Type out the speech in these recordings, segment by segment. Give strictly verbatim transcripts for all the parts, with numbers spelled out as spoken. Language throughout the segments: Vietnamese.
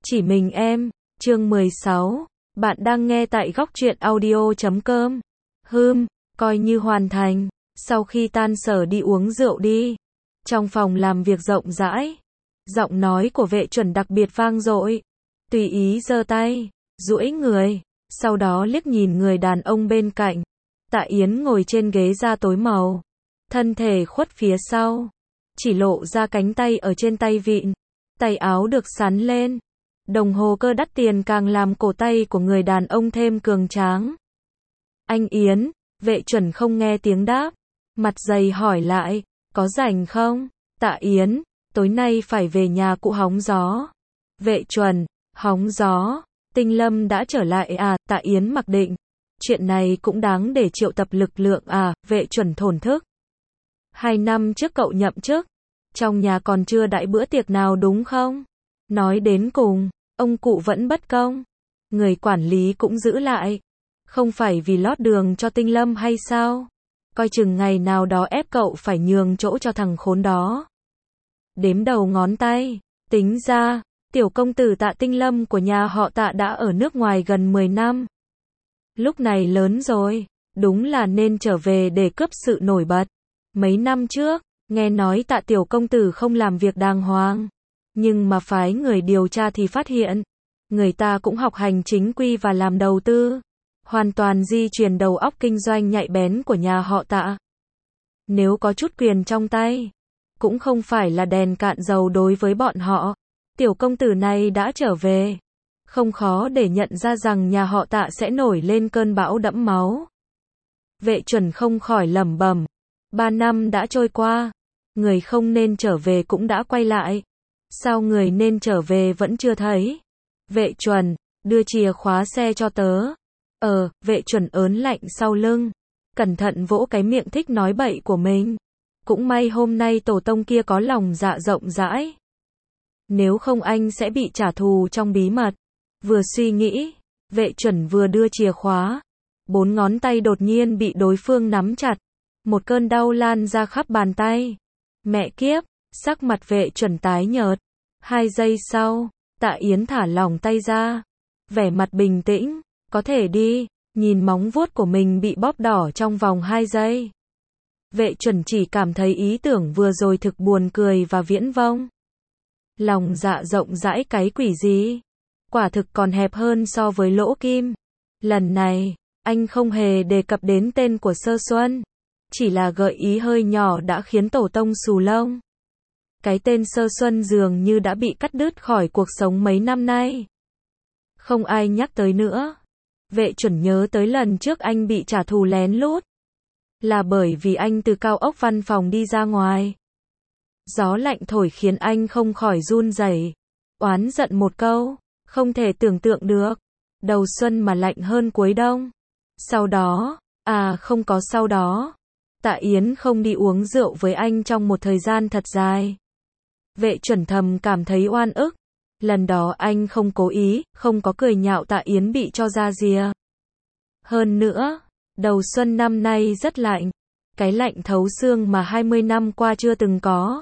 Chỉ mình em, chương mười sáu, bạn đang nghe tại góc truyện audio chấm com. Hừm, coi như hoàn thành. Sau khi tan sở đi uống rượu đi. Trong phòng làm việc rộng rãi, giọng nói của vệ chuẩn đặc biệt vang dội. Tùy ý giơ tay, duỗi người, sau đó liếc nhìn người đàn ông bên cạnh. Tạ Yến ngồi trên ghế da tối màu, thân thể khuất phía sau, chỉ lộ ra cánh tay ở trên tay vịn, tay áo được sắn lên. Đồng hồ cơ đắt tiền càng làm cổ tay của người đàn ông thêm cường tráng. Anh Yến, vệ chuẩn không nghe tiếng đáp, mặt dày hỏi lại, có rảnh không? Tạ Yến, tối nay phải về nhà cụ hóng gió. Vệ chuẩn, hóng gió, Tinh Lâm đã trở lại à? Tạ Yến mặc định, chuyện này cũng đáng để triệu tập lực lượng à? Vệ chuẩn thổn thức. Hai năm trước cậu nhậm chức, trong nhà còn chưa đãi bữa tiệc nào đúng không? Nói đến cùng, ông cụ vẫn bất công. Người quản lý cũng giữ lại. Không phải vì lót đường cho Tinh Lâm hay sao? Coi chừng ngày nào đó ép cậu phải nhường chỗ cho thằng khốn đó. Đếm đầu ngón tay, tính ra, tiểu công tử Tạ Tinh Lâm của nhà họ Tạ đã ở nước ngoài gần mười năm. Lúc này lớn rồi, đúng là nên trở về để cướp sự nổi bật. Mấy năm trước, nghe nói Tạ tiểu công tử không làm việc đàng hoàng. Nhưng mà phái người điều tra thì phát hiện, người ta cũng học hành chính quy và làm đầu tư. Hoàn toàn di truyền đầu óc kinh doanh nhạy bén của nhà họ Tạ. Nếu có chút quyền trong tay, cũng không phải là đèn cạn dầu đối với bọn họ. Tiểu công tử này đã trở về. Không khó để nhận ra rằng nhà họ Tạ sẽ nổi lên cơn bão đẫm máu. Vệ chuẩn không khỏi lẩm bẩm. Ba năm đã trôi qua. Người không nên trở về cũng đã quay lại. Sao người nên trở về vẫn chưa thấy? Vệ chuẩn, đưa chìa khóa xe cho tớ. Ờ, vệ chuẩn ớn lạnh sau lưng. Cẩn thận vỗ cái miệng thích nói bậy của mình. Cũng may hôm nay tổ tông kia có lòng dạ rộng rãi. Nếu không anh sẽ bị trả thù trong bí mật. Vừa suy nghĩ, vệ chuẩn vừa đưa chìa khóa. Bốn ngón tay đột nhiên bị đối phương nắm chặt. Một cơn đau lan ra khắp bàn tay. Mẹ kiếp, sắc mặt vệ chuẩn tái nhợt. Hai giây sau, Tạ Yến thả lỏng tay ra. Vẻ mặt bình tĩnh, có thể đi, nhìn móng vuốt của mình bị bóp đỏ trong vòng hai giây. Vệ chuẩn chỉ cảm thấy ý tưởng vừa rồi thực buồn cười và viễn vông. Lòng dạ rộng rãi cái quỷ gì? Quả thực còn hẹp hơn so với Lỗ Kim. Lần này, anh không hề đề cập đến tên của Sơ Xuân. Chỉ là gợi ý hơi nhỏ đã khiến tổ tông xù lông. Cái tên Sơ Xuân dường như đã bị cắt đứt khỏi cuộc sống mấy năm nay. Không ai nhắc tới nữa. Vệ chuẩn nhớ tới lần trước anh bị trả thù lén lút. Là bởi vì anh từ cao ốc văn phòng đi ra ngoài. Gió lạnh thổi khiến anh không khỏi run rẩy. Oán giận một câu. Không thể tưởng tượng được. Đầu xuân mà lạnh hơn cuối đông. Sau đó, à không có sau đó. Tạ Yến không đi uống rượu với anh trong một thời gian thật dài. Vệ chuẩn thầm cảm thấy oan ức. Lần đó anh không cố ý, không có cười nhạo Tạ Yến bị cho ra rìa. Hơn nữa, đầu xuân năm nay rất lạnh. Cái lạnh thấu xương mà hai mươi năm qua chưa từng có.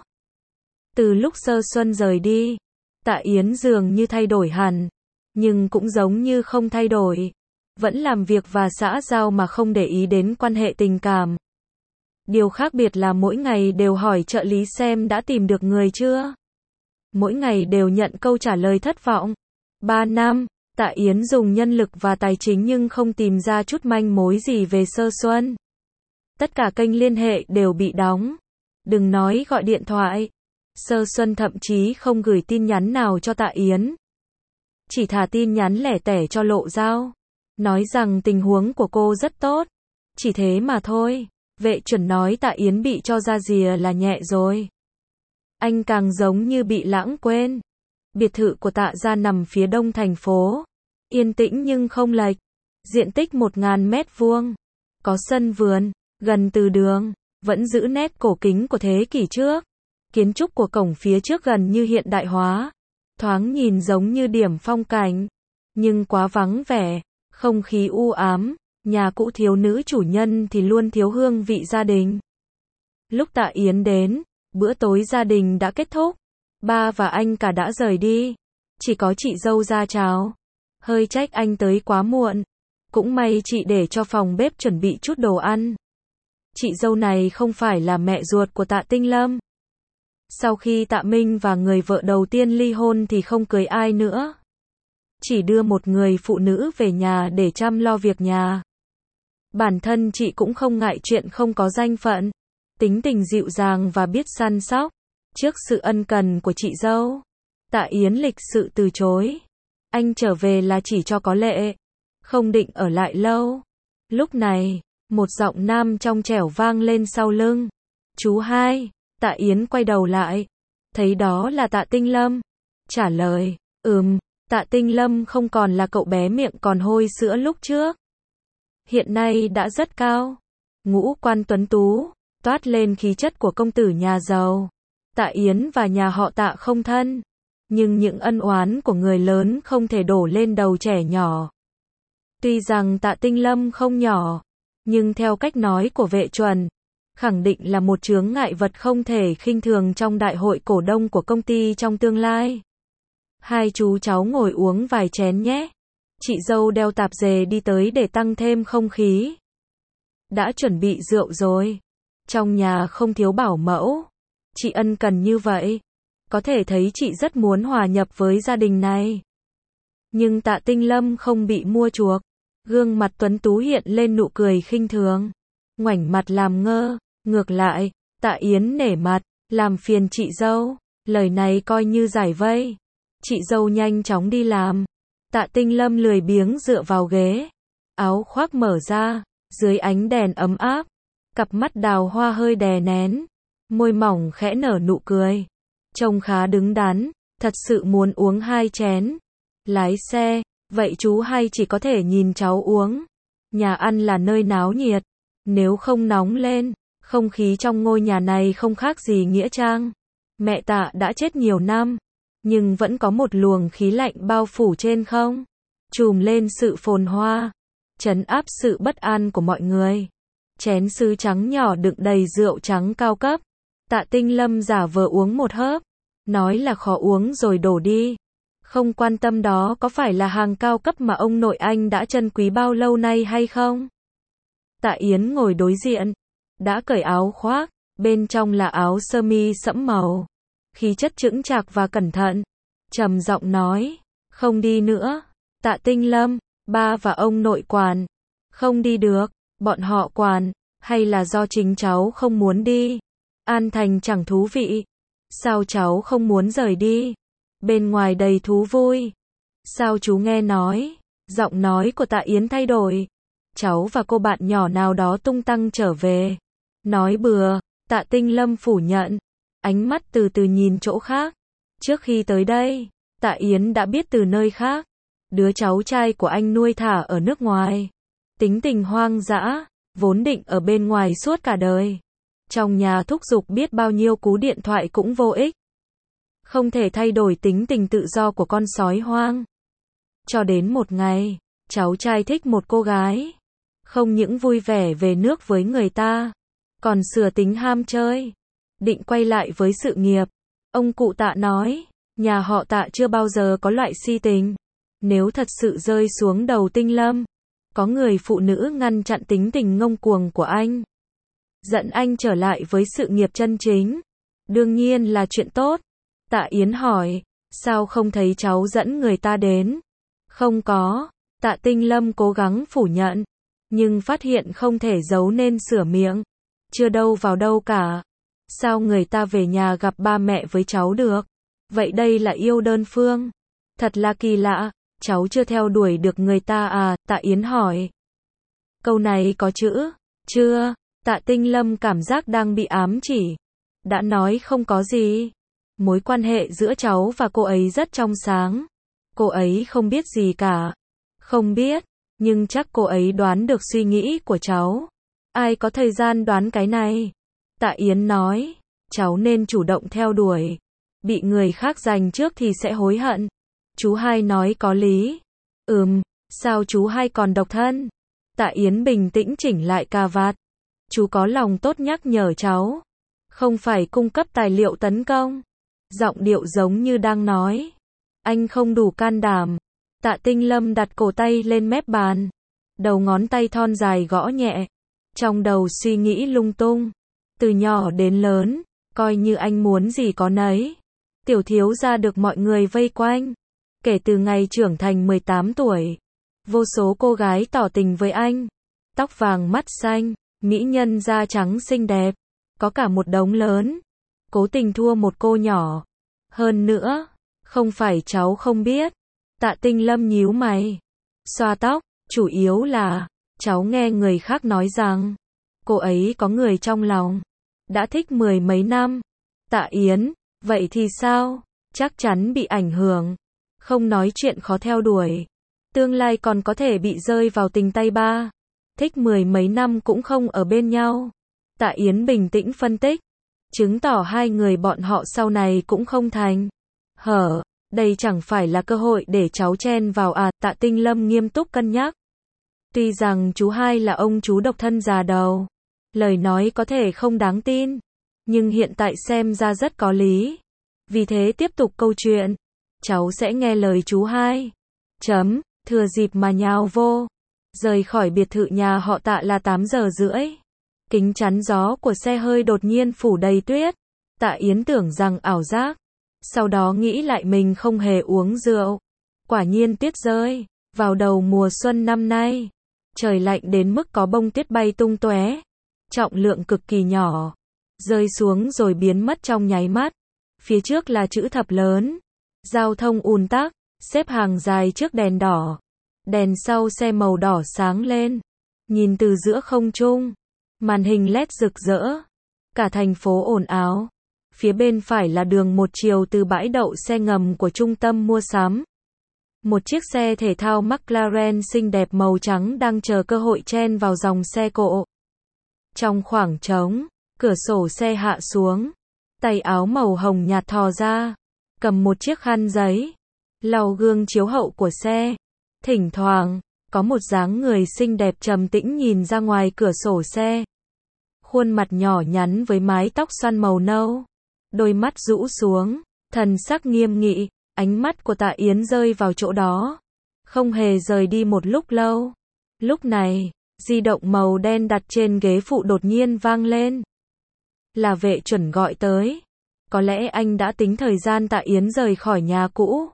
Từ lúc Sơ Xuân rời đi, Tạ Yến dường như thay đổi hẳn. Nhưng cũng giống như không thay đổi. Vẫn làm việc và xã giao mà không để ý đến quan hệ tình cảm. Điều khác biệt là mỗi ngày đều hỏi trợ lý xem đã tìm được người chưa. Mỗi ngày đều nhận câu trả lời thất vọng. Ba năm, Tạ Yến dùng nhân lực và tài chính nhưng không tìm ra chút manh mối gì về Sơ Xuân. Tất cả kênh liên hệ đều bị đóng. Đừng nói gọi điện thoại. Sơ Xuân thậm chí không gửi tin nhắn nào cho Tạ Yến. Chỉ thả tin nhắn lẻ tẻ cho Lộ Giao. Nói rằng tình huống của cô rất tốt. Chỉ thế mà thôi. Vệ chuẩn nói Tạ Yến bị cho ra rìa là nhẹ rồi. Anh càng giống như bị lãng quên. Biệt thự của Tạ gia nằm phía đông thành phố. Yên tĩnh nhưng không lệch. Diện tích một nghìn mét vuông. Có sân vườn, gần từ đường. Vẫn giữ nét cổ kính của thế kỷ trước. Kiến trúc của cổng phía trước gần như hiện đại hóa. Thoáng nhìn giống như điểm phong cảnh. Nhưng quá vắng vẻ. Không khí u ám. Nhà cũ thiếu nữ chủ nhân thì luôn thiếu hương vị gia đình. Lúc Tạ Yến đến, bữa tối gia đình đã kết thúc. Ba và anh cả đã rời đi. chỉ có chị dâu ra chào. Hơi trách anh tới quá muộn. Cũng may chị để cho phòng bếp chuẩn bị chút đồ ăn. Chị dâu này không phải là mẹ ruột của Tạ Tinh Lâm. Sau khi Tạ Minh và người vợ đầu tiên ly hôn thì không cưới ai nữa. Chỉ đưa một người phụ nữ về nhà để chăm lo việc nhà. Bản thân chị cũng không ngại chuyện không có danh phận. Tính tình dịu dàng và biết săn sóc. Trước sự ân cần của chị dâu, Tạ Yến lịch sự từ chối. Anh trở về là chỉ cho có lệ. Không định ở lại lâu. Lúc này, một giọng nam trong trẻo vang lên sau lưng. Chú hai. Tạ Yến quay đầu lại. Thấy đó là Tạ Tinh Lâm. Trả lời, ừm, Tạ Tinh Lâm không còn là cậu bé miệng còn hôi sữa lúc trước. Hiện nay đã rất cao. Ngũ quan tuấn tú, toát lên khí chất của công tử nhà giàu. Tạ Yến và nhà họ Tạ không thân. Nhưng những ân oán của người lớn không thể đổ lên đầu trẻ nhỏ. Tuy rằng Tạ Tinh Lâm không nhỏ, nhưng theo cách nói của Vệ Chuẩn, khẳng định là một chướng ngại vật không thể khinh thường trong đại hội cổ đông của công ty trong tương lai. Hai chú cháu ngồi uống vài chén nhé. Chị dâu đeo tạp dề đi tới để tăng thêm không khí. Đã chuẩn bị rượu rồi. Trong nhà không thiếu bảo mẫu. Chị ân cần như vậy. Có thể thấy chị rất muốn hòa nhập với gia đình này. Nhưng Tạ Tinh Lâm không bị mua chuộc. Gương mặt tuấn tú hiện lên nụ cười khinh thường. Ngoảnh mặt làm ngơ. Ngược lại, Tạ Yến nể mặt. Làm phiền chị dâu. Lời này coi như giải vây. Chị dâu nhanh chóng đi làm. Tạ Tinh Lâm lười biếng dựa vào ghế. Áo khoác mở ra. Dưới ánh đèn ấm áp. Cặp mắt đào hoa hơi đè nén. Môi mỏng khẽ nở nụ cười. Trông khá đứng đắn. Thật sự muốn uống hai chén. Lái xe. Vậy chú hai chỉ có thể nhìn cháu uống. Nhà ăn là nơi náo nhiệt. Nếu không nóng lên, không khí trong ngôi nhà này không khác gì nghĩa trang. Mẹ Tạ đã chết nhiều năm, nhưng vẫn có một luồng khí lạnh bao phủ trên không, trùm lên sự phồn hoa, trấn áp sự bất an của mọi người. Chén sứ trắng nhỏ đựng đầy rượu trắng cao cấp. Tạ Tinh Lâm giả vờ uống một hớp, nói là khó uống rồi đổ đi. Không quan tâm đó có phải là hàng cao cấp mà ông nội anh đã trân quý bao lâu nay hay không. Tạ Yến ngồi đối diện, đã cởi áo khoác, bên trong là áo sơ mi sẫm màu. Khí chất chững chạc và cẩn thận, trầm giọng nói, không đi nữa. Tạ Tinh Lâm, ba và ông nội quản. Không đi được, bọn họ quản, hay là do chính cháu không muốn đi? An Thành chẳng thú vị. Sao cháu không muốn rời đi? Bên ngoài đầy thú vui. Sao chú nghe nói? Giọng nói của Tạ Yến thay đổi. Cháu và cô bạn nhỏ nào đó tung tăng trở về. Nói bừa. Tạ Tinh Lâm phủ nhận. Ánh mắt từ từ nhìn chỗ khác. Trước khi tới đây, Tạ Yến đã biết từ nơi khác. Đứa cháu trai của anh nuôi thả ở nước ngoài. Tính tình hoang dã, vốn định ở bên ngoài suốt cả đời. Trong nhà thúc giục biết bao nhiêu cú điện thoại cũng vô ích. Không thể thay đổi tính tình tự do của con sói hoang. Cho đến một ngày, cháu trai thích một cô gái. Không những vui vẻ về nước với người ta, còn sửa tính ham chơi. Định quay lại với sự nghiệp. Ông cụ Tạ nói, nhà họ Tạ chưa bao giờ có loại si tình. Nếu thật sự rơi xuống đầu Tinh Lâm, có người phụ nữ ngăn chặn tính tình ngông cuồng của anh, dẫn anh trở lại với sự nghiệp chân chính, đương nhiên là chuyện tốt. Tạ Yến hỏi, sao không thấy cháu dẫn người ta đến? Không có. Tạ Tinh Lâm cố gắng phủ nhận, nhưng phát hiện không thể giấu nên sửa miệng. Chưa đâu vào đâu cả. Sao người ta về nhà gặp ba mẹ với cháu được? Vậy đây là yêu đơn phương. Thật là kỳ lạ, cháu chưa theo đuổi được người ta à? Tạ Yến hỏi. Câu này có chữ, chưa? Tạ Tinh Lâm cảm giác đang bị ám chỉ. Đã nói không có gì. Mối quan hệ giữa cháu và cô ấy rất trong sáng. Cô ấy không biết gì cả. Không biết, nhưng chắc cô ấy đoán được suy nghĩ của cháu. Ai có thời gian đoán cái này? Tạ Yến nói, cháu nên chủ động theo đuổi. Bị người khác giành trước thì sẽ hối hận. Chú hai nói có lý. Ừm, sao chú hai còn độc thân? Tạ Yến bình tĩnh chỉnh lại cà vạt. Chú có lòng tốt nhắc nhở cháu. Không phải cung cấp tài liệu tấn công. Giọng điệu giống như đang nói. Anh không đủ can đảm. Tạ Tinh Lâm đặt cổ tay lên mép bàn. Đầu ngón tay thon dài gõ nhẹ. Trong đầu suy nghĩ lung tung. Từ nhỏ đến lớn, coi như anh muốn gì có nấy. Tiểu thiếu gia được mọi người vây quanh. Kể từ ngày trưởng thành mười tám tuổi, vô số cô gái tỏ tình với anh. Tóc vàng mắt xanh, mỹ nhân da trắng xinh đẹp. Có cả một đống lớn. Cố tình thua một cô nhỏ. Hơn nữa, không phải cháu không biết. Tạ Tinh Lâm nhíu mày. Xoa tóc, chủ yếu là, cháu nghe người khác nói rằng, cô ấy có người trong lòng. Đã thích mười mấy năm. Tạ Yến, vậy thì sao? Chắc chắn bị ảnh hưởng. Không nói chuyện khó theo đuổi. Tương lai còn có thể bị rơi vào tình tay ba. Thích mười mấy năm cũng không ở bên nhau. Tạ Yến bình tĩnh phân tích. Chứng tỏ hai người bọn họ sau này cũng không thành. Hở, đây chẳng phải là cơ hội để cháu chen vào à? Tạ Tinh Lâm nghiêm túc cân nhắc. Tuy rằng chú hai là ông chú độc thân già đầu. Lời nói có thể không đáng tin. Nhưng hiện tại xem ra rất có lý. Vì thế tiếp tục câu chuyện. Cháu sẽ nghe lời chú hai. Chấm, thừa dịp mà nhào vô. Rời khỏi biệt thự nhà họ Tạ là tám giờ rưỡi. Kính chắn gió của xe hơi đột nhiên phủ đầy tuyết. Tạ Yến tưởng rằng ảo giác. Sau đó nghĩ lại mình không hề uống rượu. Quả nhiên tuyết rơi. Vào đầu mùa xuân năm nay. Trời lạnh đến mức có bông tuyết bay tung tóe. Trọng lượng cực kỳ nhỏ. Rơi xuống rồi biến mất trong nháy mắt. Phía trước là chữ thập lớn. Giao thông ùn tắc. Xếp hàng dài trước đèn đỏ. Đèn sau xe màu đỏ sáng lên. Nhìn từ giữa không trung. Màn hình led rực rỡ. Cả thành phố ồn ào. Phía bên phải là đường một chiều từ bãi đậu xe ngầm của trung tâm mua sắm. Một chiếc xe thể thao McLaren xinh đẹp màu trắng đang chờ cơ hội chen vào dòng xe cộ. Trong khoảng trống, cửa sổ xe hạ xuống. Tay áo màu hồng nhạt thò ra. Cầm một chiếc khăn giấy. Lau gương chiếu hậu của xe. Thỉnh thoảng, có một dáng người xinh đẹp trầm tĩnh nhìn ra ngoài cửa sổ xe. Khuôn mặt nhỏ nhắn với mái tóc xoăn màu nâu. Đôi mắt rũ xuống, thần sắc nghiêm nghị, ánh mắt của Tạ Yến rơi vào chỗ đó. Không hề rời đi một lúc lâu. Lúc này, di động màu đen đặt trên ghế phụ đột nhiên vang lên. Là Vệ Chuẩn gọi tới. Có lẽ anh đã tính thời gian Tạ Yến rời khỏi nhà cũ.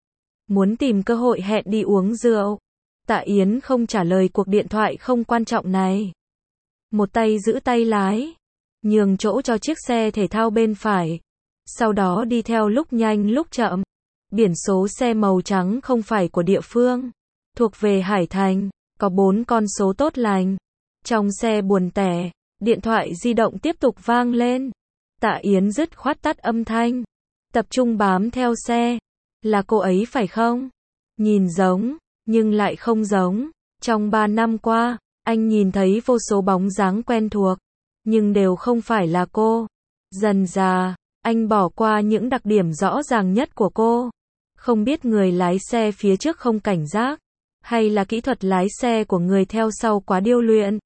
Muốn tìm cơ hội hẹn đi uống rượu. Tạ Yến không trả lời cuộc điện thoại không quan trọng này. Một tay giữ tay lái. Nhường chỗ cho chiếc xe thể thao bên phải. Sau đó đi theo lúc nhanh lúc chậm. Biển số xe màu trắng không phải của địa phương. Thuộc về Hải Thành. Có bốn con số tốt lành. Trong xe buồn tẻ. Điện thoại di động tiếp tục vang lên. Tạ Yến dứt khoát tắt âm thanh. Tập trung bám theo xe. Là cô ấy phải không? Nhìn giống, nhưng lại không giống. Trong ba năm qua, anh nhìn thấy vô số bóng dáng quen thuộc. Nhưng đều không phải là cô. Dần dà, anh bỏ qua những đặc điểm rõ ràng nhất của cô. Không biết người lái xe phía trước không cảnh giác. Hay là kỹ thuật lái xe của người theo sau quá điêu luyện.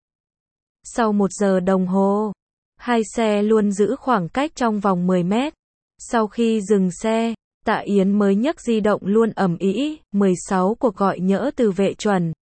Sau một giờ đồng hồ, hai xe luôn giữ khoảng cách trong vòng mười mét. Sau khi dừng xe, Tạ Yến mới nhấc di động luôn ầm ĩ, mười sáu cuộc gọi nhỡ từ Vệ Chuẩn.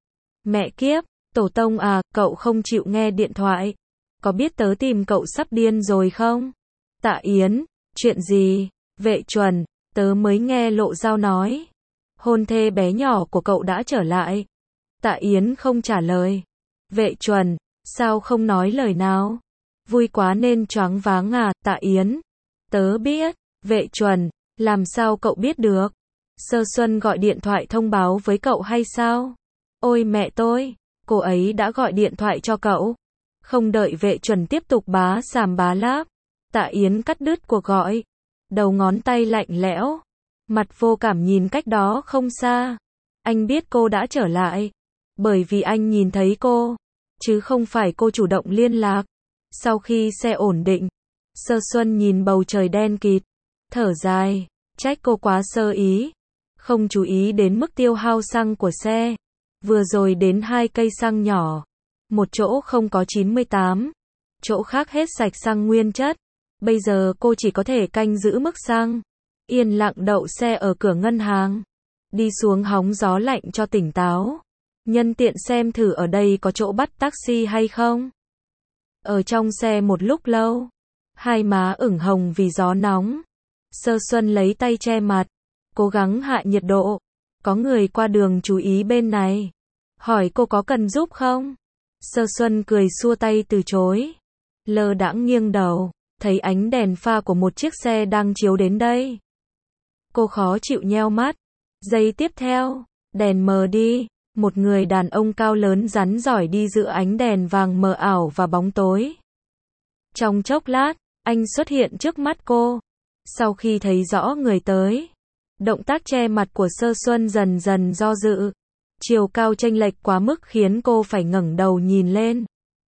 Mẹ kiếp, tổ tông à, cậu không chịu nghe điện thoại. Có biết tớ tìm cậu sắp điên rồi không? Tạ Yến, chuyện gì? Vệ Chuẩn, tớ mới nghe Lộ Giao nói. Hôn thê bé nhỏ của cậu đã trở lại. Tạ Yến không trả lời. Vệ Chuẩn, sao không nói lời nào? Vui quá nên choáng váng à? Tạ Yến, tớ biết. Vệ Chuẩn, làm sao cậu biết được? Sơ Xuân gọi điện thoại thông báo với cậu hay sao? Ôi mẹ tôi, cô ấy đã gọi điện thoại cho cậu. Không đợi Vệ Chuẩn tiếp tục bá sàm bá láp, Tạ Yến cắt đứt cuộc gọi. Đầu ngón tay lạnh lẽo, mặt vô cảm nhìn cách đó không xa. Anh biết cô đã trở lại, bởi vì anh nhìn thấy cô, chứ không phải cô chủ động liên lạc. Sau khi xe ổn định, Sơ Xuân nhìn bầu trời đen kịt, thở dài, trách cô quá sơ ý, không chú ý đến mức tiêu hao xăng của xe. Vừa rồi đến hai cây xăng nhỏ, một chỗ không có chín mươi tám, chỗ khác hết sạch xăng nguyên chất. Bây giờ cô chỉ có thể canh giữ mức xăng. yên lặng đậu xe ở cửa ngân hàng. Đi xuống hóng gió lạnh cho tỉnh táo. Nhân tiện xem thử ở đây có chỗ bắt taxi hay không. Ở trong xe một lúc lâu. Hai má ửng hồng vì gió nóng. Sơ Xuân lấy tay che mặt. Cố gắng hạ nhiệt độ. Có người qua đường chú ý bên này. Hỏi cô có cần giúp không? Sơ Xuân cười xua tay từ chối. Lơ đãng nghiêng đầu. Thấy ánh đèn pha của một chiếc xe đang chiếu đến đây. Cô khó chịu nheo mắt. Giây tiếp theo, đèn mờ đi. Một người đàn ông cao lớn rắn giỏi đi giữa ánh đèn vàng mờ ảo và bóng tối. Trong chốc lát, anh xuất hiện trước mắt cô. Sau khi thấy rõ người tới, động tác che mặt của Sơ Xuân dần dần do dự. Chiều cao chênh lệch quá mức khiến cô phải ngẩng đầu nhìn lên.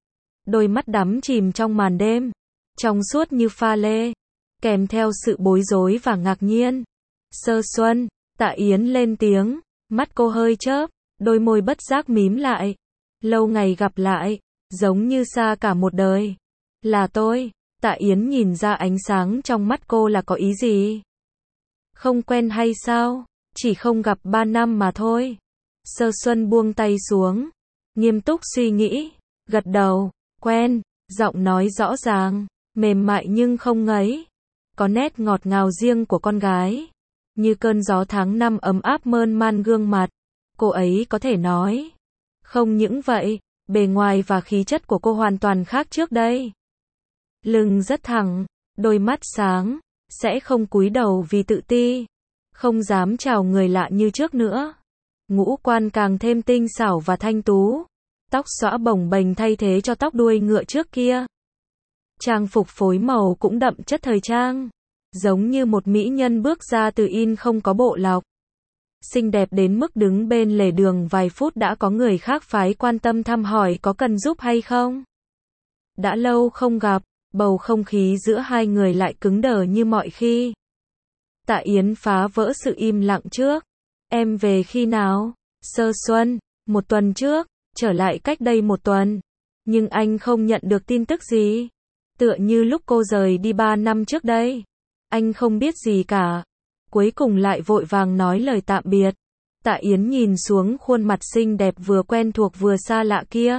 Đôi mắt đắm chìm trong màn đêm, trong suốt như pha lê, kèm theo sự bối rối và ngạc nhiên. Sơ Xuân, Tạ Yến lên tiếng, mắt cô hơi chớp, đôi môi bất giác mím lại. Lâu ngày gặp lại, giống như xa cả một đời. Là tôi. Tạ Yến nhìn ra ánh sáng trong mắt cô là có ý gì? Không quen hay sao? Chỉ không gặp ba năm mà thôi. Sơ Xuân buông tay xuống, nghiêm túc suy nghĩ, gật đầu, quen, giọng nói rõ ràng, mềm mại nhưng không ngấy. Có nét ngọt ngào riêng của con gái. Như cơn gió tháng năm ấm áp mơn man gương mặt. Cô ấy có thể nói. Không những vậy, bề ngoài và khí chất của cô hoàn toàn khác trước đây. Lưng rất thẳng, đôi mắt sáng, sẽ không cúi đầu vì tự ti. Không dám chào người lạ như trước nữa. Ngũ quan càng thêm tinh xảo và thanh tú. Tóc xõa bồng bềnh thay thế cho tóc đuôi ngựa trước kia. Trang phục phối màu cũng đậm chất thời trang. Giống như một mỹ nhân bước ra từ in không có bộ lọc. Xinh đẹp đến mức đứng bên lề đường vài phút đã có người khác phái quan tâm thăm hỏi có cần giúp hay không. Đã lâu không gặp, bầu không khí giữa hai người lại cứng đờ như mọi khi. Tạ Yến phá vỡ sự im lặng trước. Em về khi nào? Sơ Xuân, một tuần trước, trở lại cách đây một tuần. Nhưng anh không nhận được tin tức gì. Tựa như lúc cô rời đi ba năm trước đây. Anh không biết gì cả. Cuối cùng lại vội vàng nói lời tạm biệt. Tạ Yến nhìn xuống khuôn mặt xinh đẹp vừa quen thuộc vừa xa lạ kia.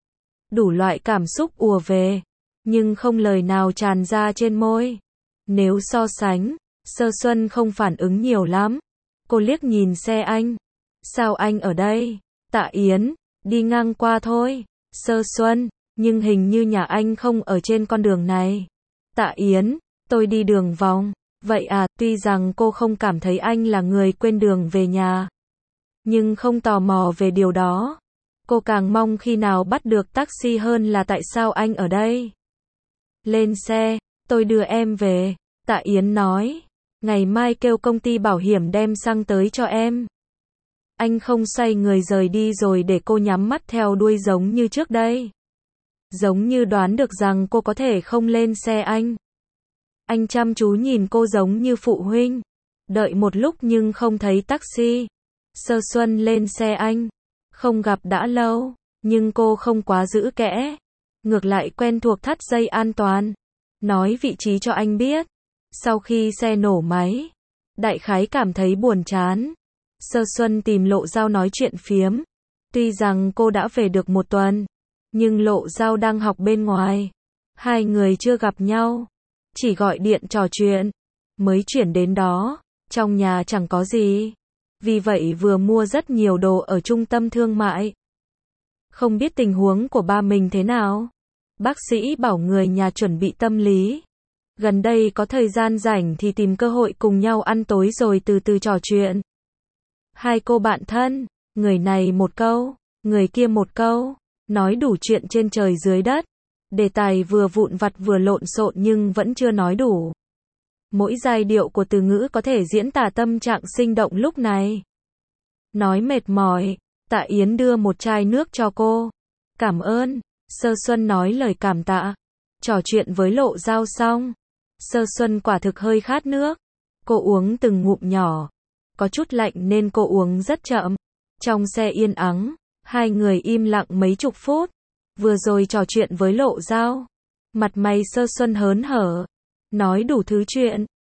Đủ loại cảm xúc ùa về. Nhưng không lời nào tràn ra trên môi. Nếu so sánh, Sơ Xuân không phản ứng nhiều lắm. Cô liếc nhìn xe anh. Sao anh ở đây? Tạ Yến, đi ngang qua thôi. Sơ Xuân, nhưng hình như nhà anh không ở trên con đường này. Tạ Yến, tôi đi đường vòng. Vậy à, tuy rằng cô không cảm thấy anh là người quên đường về nhà. Nhưng không tò mò về điều đó. Cô càng mong khi nào bắt được taxi hơn là tại sao anh ở đây. Lên xe, tôi đưa em về. Tạ Yến nói. Ngày mai kêu công ty bảo hiểm đem xăng tới cho em. Anh không xoay người rời đi rồi để cô nhắm mắt theo đuôi giống như trước đây. Giống như đoán được rằng cô có thể không lên xe anh. Anh chăm chú nhìn cô giống như phụ huynh. Đợi một lúc nhưng không thấy taxi. Sơ Xuân lên xe anh. Không gặp đã lâu, nhưng cô không quá giữ kẽ. Ngược lại quen thuộc thắt dây an toàn. Nói vị trí cho anh biết. Sau khi xe nổ máy, đại khái cảm thấy buồn chán. Sơ Xuân tìm Lộ Giao nói chuyện phiếm. Tuy rằng cô đã về được một tuần, nhưng Lộ Giao đang học bên ngoài. Hai người chưa gặp nhau. Chỉ gọi điện trò chuyện. Mới chuyển đến đó, trong nhà chẳng có gì. Vì vậy vừa mua rất nhiều đồ ở trung tâm thương mại. Không biết tình huống của ba mình thế nào. Bác sĩ bảo người nhà chuẩn bị tâm lý. Gần đây có thời gian rảnh thì tìm cơ hội cùng nhau ăn tối rồi từ từ trò chuyện. Hai cô bạn thân, người này một câu, người kia một câu, nói đủ chuyện trên trời dưới đất. Đề tài vừa vụn vặt vừa lộn xộn nhưng vẫn chưa nói đủ. Mỗi giai điệu của từ ngữ có thể diễn tả tâm trạng sinh động lúc này. Nói mệt mỏi, Tạ Yến đưa một chai nước cho cô. Cảm ơn. Sơ Xuân nói lời cảm tạ. Trò chuyện với Lộ Giao xong. Sơ Xuân quả thực hơi khát nước. Cô uống từng ngụm nhỏ. Có chút lạnh nên cô uống rất chậm. Trong xe yên ắng, hai người im lặng mấy chục phút. Vừa rồi trò chuyện với Lộ Giao. Mặt mày Sơ Xuân hớn hở. Nói đủ thứ chuyện.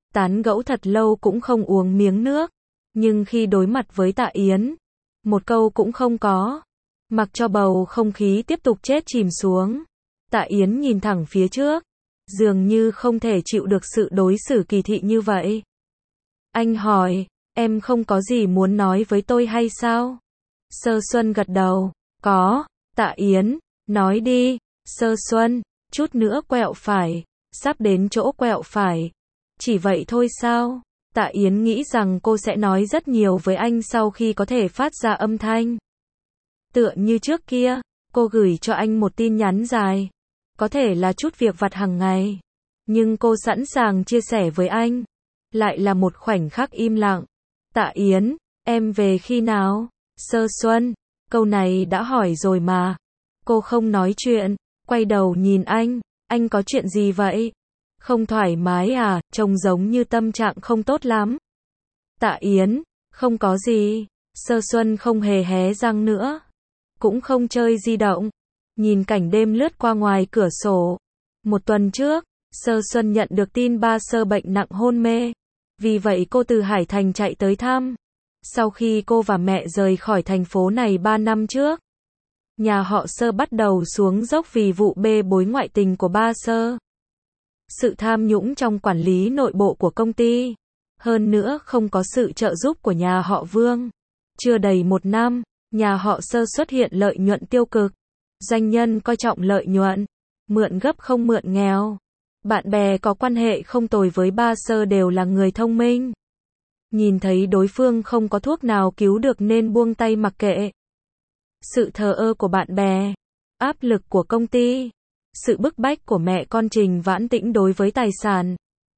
Tán gẫu thật lâu cũng không uống miếng nước. Nhưng khi đối mặt với Tạ Yến, một câu cũng không có. Mặc cho bầu không khí tiếp tục chết chìm xuống. Tạ Yến nhìn thẳng phía trước. Dường như không thể chịu được sự đối xử kỳ thị như vậy. Anh hỏi, em không có gì muốn nói với tôi hay sao? Sơ Xuân gật đầu, có. Tạ Yến, nói đi. Sơ Xuân, chút nữa quẹo phải, sắp đến chỗ quẹo phải. Chỉ vậy thôi sao? Tạ Yến nghĩ rằng cô sẽ nói rất nhiều với anh sau khi có thể phát ra âm thanh. Tựa như trước kia, cô gửi cho anh một tin nhắn dài. Có thể là chút việc vặt hàng ngày. Nhưng cô sẵn sàng chia sẻ với anh. Lại là một khoảnh khắc im lặng. Tạ Yến, em về khi nào? Sơ Xuân, câu này đã hỏi rồi mà. Cô không nói chuyện, quay đầu nhìn anh. Anh có chuyện gì vậy? Không thoải mái à, trông giống như tâm trạng không tốt lắm. Tạ Yến, không có gì. Sơ Xuân không hề hé răng nữa. Cũng không chơi di động. Nhìn cảnh đêm lướt qua ngoài cửa sổ. Một tuần trước, Sơ Xuân nhận được tin ba Sơ bệnh nặng hôn mê. Vì vậy cô từ Hải Thành chạy tới thăm. Sau khi cô và mẹ rời khỏi thành phố này ba năm trước, nhà họ Sơ bắt đầu xuống dốc vì vụ bê bối ngoại tình của ba Sơ. Sự tham nhũng trong quản lý nội bộ của công ty. Hơn nữa không có sự trợ giúp của nhà họ Vương. Chưa đầy một năm, nhà họ Sơ xuất hiện lợi nhuận tiêu cực. Doanh nhân coi trọng lợi nhuận. Mượn gấp không mượn nghèo. Bạn bè có quan hệ không tồi với ba Sơ đều là người thông minh. Nhìn thấy đối phương không có thuốc nào cứu được nên buông tay mặc kệ. Sự thờ ơ của bạn bè, áp lực của công ty, sự bức bách của mẹ con Trình Vãn Tĩnh đối với tài sản.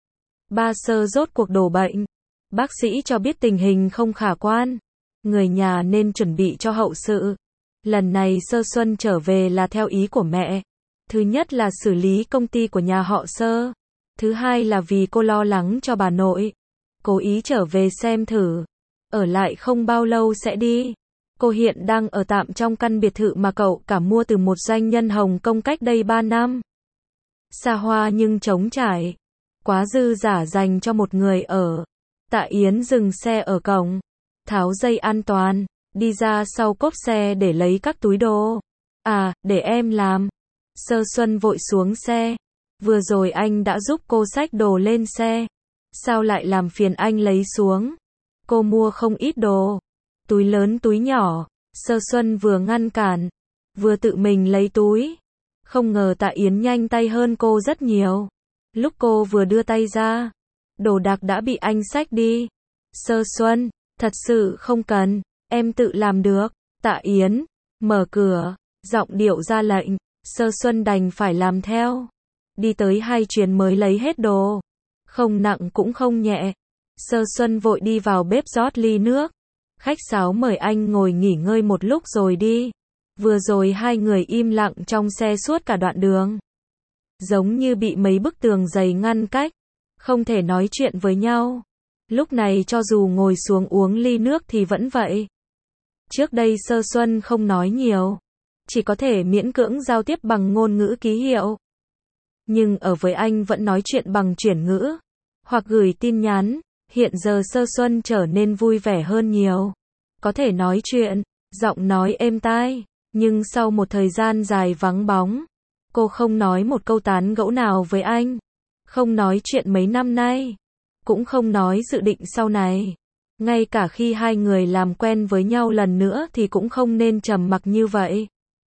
Ba Sơ rốt cuộc đổ bệnh. Bác sĩ cho biết tình hình không khả quan. Người nhà nên chuẩn bị cho hậu sự. Lần này Sơ Xuân trở về là theo ý của mẹ. Thứ nhất là xử lý công ty của nhà họ Sơ. Thứ hai là vì cô lo lắng cho bà nội. Cố ý trở về xem thử. Ở lại không bao lâu sẽ đi. Cô hiện đang ở tạm trong căn biệt thự mà cậu cả mua từ một doanh nhân Hồng Kông cách đây ba năm. Xa hoa nhưng trống trải. Quá dư giả dành cho một người ở. Tạ Yến dừng xe ở cổng. Tháo dây an toàn. Đi ra sau cốp xe để lấy các túi đồ. À, để em làm. Sơ Xuân vội xuống xe. Vừa rồi anh đã giúp cô xách đồ lên xe. Sao lại làm phiền anh lấy xuống? Cô mua không ít đồ. Túi lớn túi nhỏ. Sơ Xuân vừa ngăn cản, vừa tự mình lấy túi. Không ngờ Tạ Yến nhanh tay hơn cô rất nhiều. Lúc cô vừa đưa tay ra, đồ đạc đã bị anh xách đi. Sơ Xuân, thật sự không cần, em tự làm được. Tạ Yến, mở cửa, giọng điệu ra lệnh. Sơ Xuân đành phải làm theo. Đi tới hai chuyến mới lấy hết đồ. Không nặng cũng không nhẹ. Sơ Xuân vội đi vào bếp rót ly nước. Khách sáo mời anh ngồi nghỉ ngơi một lúc rồi đi. Vừa rồi hai người im lặng trong xe suốt cả đoạn đường. Giống như bị mấy bức tường dày ngăn cách. Không thể nói chuyện với nhau. Lúc này cho dù ngồi xuống uống ly nước thì vẫn vậy. Trước đây Sơ Xuân không nói nhiều. Chỉ có thể miễn cưỡng giao tiếp bằng ngôn ngữ ký hiệu. Nhưng ở với anh vẫn nói chuyện bằng chuyển ngữ. Hoặc gửi tin nhắn. Hiện giờ Sơ Xuân trở nên vui vẻ hơn nhiều. Có thể nói chuyện, giọng nói êm tai. Nhưng sau một thời gian dài vắng bóng, cô không nói một câu tán gẫu nào với anh. Không nói chuyện mấy năm nay. Cũng không nói dự định sau này. Ngay cả khi hai người làm quen với nhau lần nữa thì cũng không nên trầm mặc như vậy.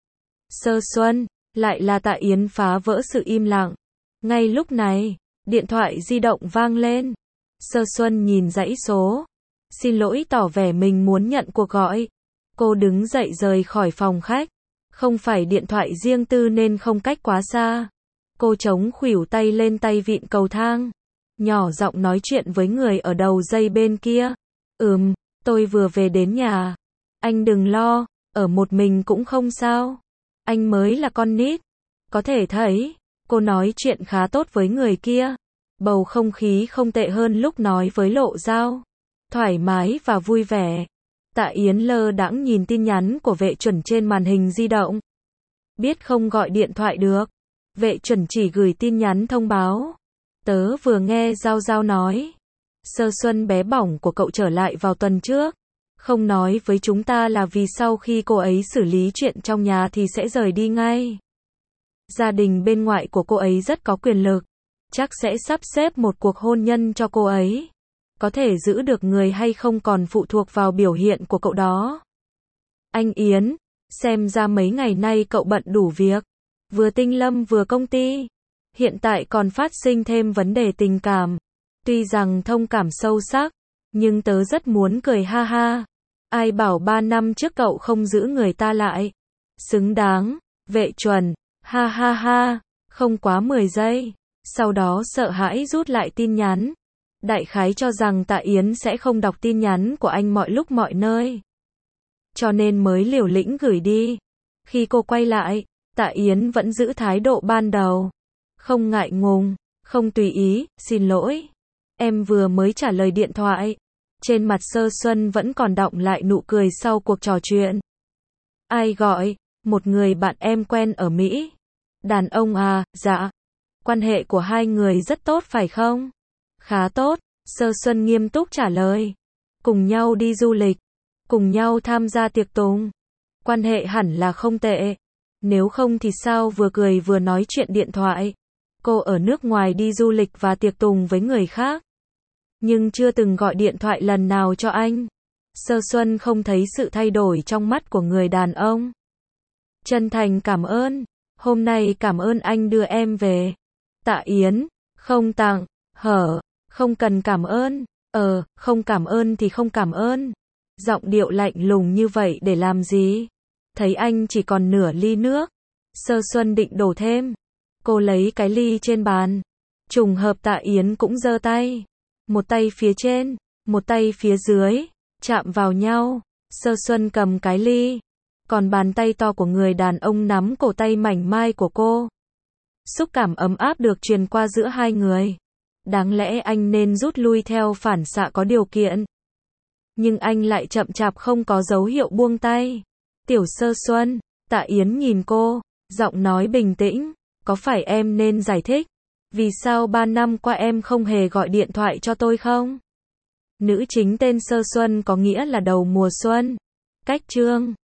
Sơ Xuân, lại là Tạ Yến phá vỡ sự im lặng. Ngay lúc này, điện thoại di động vang lên. Sơ Xuân nhìn dãy số. Xin lỗi tỏ vẻ mình muốn nhận cuộc gọi. Cô đứng dậy rời khỏi phòng khách. Không phải điện thoại riêng tư nên không cách quá xa. Cô chống khuỷu tay lên tay vịn cầu thang. Nhỏ giọng nói chuyện với người ở đầu dây bên kia. Ừm, tôi vừa về đến nhà. Anh đừng lo, ở một mình cũng không sao. Anh mới là con nít. Có thể thấy, cô nói chuyện khá tốt với người kia. Bầu không khí không tệ hơn lúc nói với Lộ Giao. Thoải mái và vui vẻ. Tạ Yến lơ đãng nhìn tin nhắn của vệ chuẩn trên màn hình di động. Biết không gọi điện thoại được. Vệ chuẩn chỉ gửi tin nhắn thông báo. Tớ vừa nghe Giao Giao nói, sơ xuân bé bỏng của cậu trở lại vào tuần trước. Không nói với chúng ta là vì sau khi cô ấy xử lý chuyện trong nhà thì sẽ rời đi ngay. Gia đình bên ngoại của cô ấy rất có quyền lực. Chắc sẽ sắp xếp một cuộc hôn nhân cho cô ấy. Có thể giữ được người hay không còn phụ thuộc vào biểu hiện của cậu đó. Anh Yến, xem ra mấy ngày nay cậu bận đủ việc. Vừa Tinh Lâm vừa công ty. Hiện tại còn phát sinh thêm vấn đề tình cảm. Tuy rằng thông cảm sâu sắc, nhưng tớ rất muốn cười ha ha. Ai bảo ba năm trước cậu không giữ người ta lại. Xứng đáng, Vệ Chuẩn, ha ha ha, không quá mười giây. Sau đó sợ hãi rút lại tin nhắn. Đại khái cho rằng Tạ Yến sẽ không đọc tin nhắn của anh mọi lúc mọi nơi. Cho nên mới liều lĩnh gửi đi. Khi cô quay lại, Tạ Yến vẫn giữ thái độ ban đầu. Không ngại ngùng, không tùy ý, xin lỗi. Em vừa mới trả lời điện thoại. Trên mặt Sơ Xuân vẫn còn đọng lại nụ cười sau cuộc trò chuyện. Ai gọi? Một người bạn em quen ở Mỹ. Đàn ông à, dạ. Quan hệ của hai người rất tốt phải không? Khá tốt, Sơ Xuân nghiêm túc trả lời. Cùng nhau đi du lịch. Cùng nhau tham gia tiệc tùng. Quan hệ hẳn là không tệ. Nếu không thì sao vừa cười vừa nói chuyện điện thoại. Cô ở nước ngoài đi du lịch và tiệc tùng với người khác. Nhưng chưa từng gọi điện thoại lần nào cho anh. Sơ Xuân không thấy sự thay đổi trong mắt của người đàn ông. Chân thành cảm ơn. Hôm nay cảm ơn anh đưa em về. Tạ Yến, không tặng, hở, không cần cảm ơn. Ờ, không cảm ơn thì không cảm ơn. Giọng điệu lạnh lùng như vậy để làm gì? Thấy anh chỉ còn nửa ly nước. Sơ Xuân định đổ thêm. Cô lấy cái ly trên bàn. Trùng hợp Tạ Yến cũng giơ tay. Một tay phía trên, một tay phía dưới, chạm vào nhau. Sơ Xuân cầm cái ly. Còn bàn tay to của người đàn ông nắm cổ tay mảnh mai của cô. Xúc cảm ấm áp được truyền qua giữa hai người. Đáng lẽ anh nên rút lui theo phản xạ có điều kiện. Nhưng anh lại chậm chạp không có dấu hiệu buông tay. Tiểu Sơ Xuân, Tạ Yến nhìn cô, giọng nói bình tĩnh. Có phải em nên giải thích? Vì sao ba năm qua em không hề gọi điện thoại cho tôi không? Nữ chính tên Sơ Xuân có nghĩa là đầu mùa xuân. Cách chương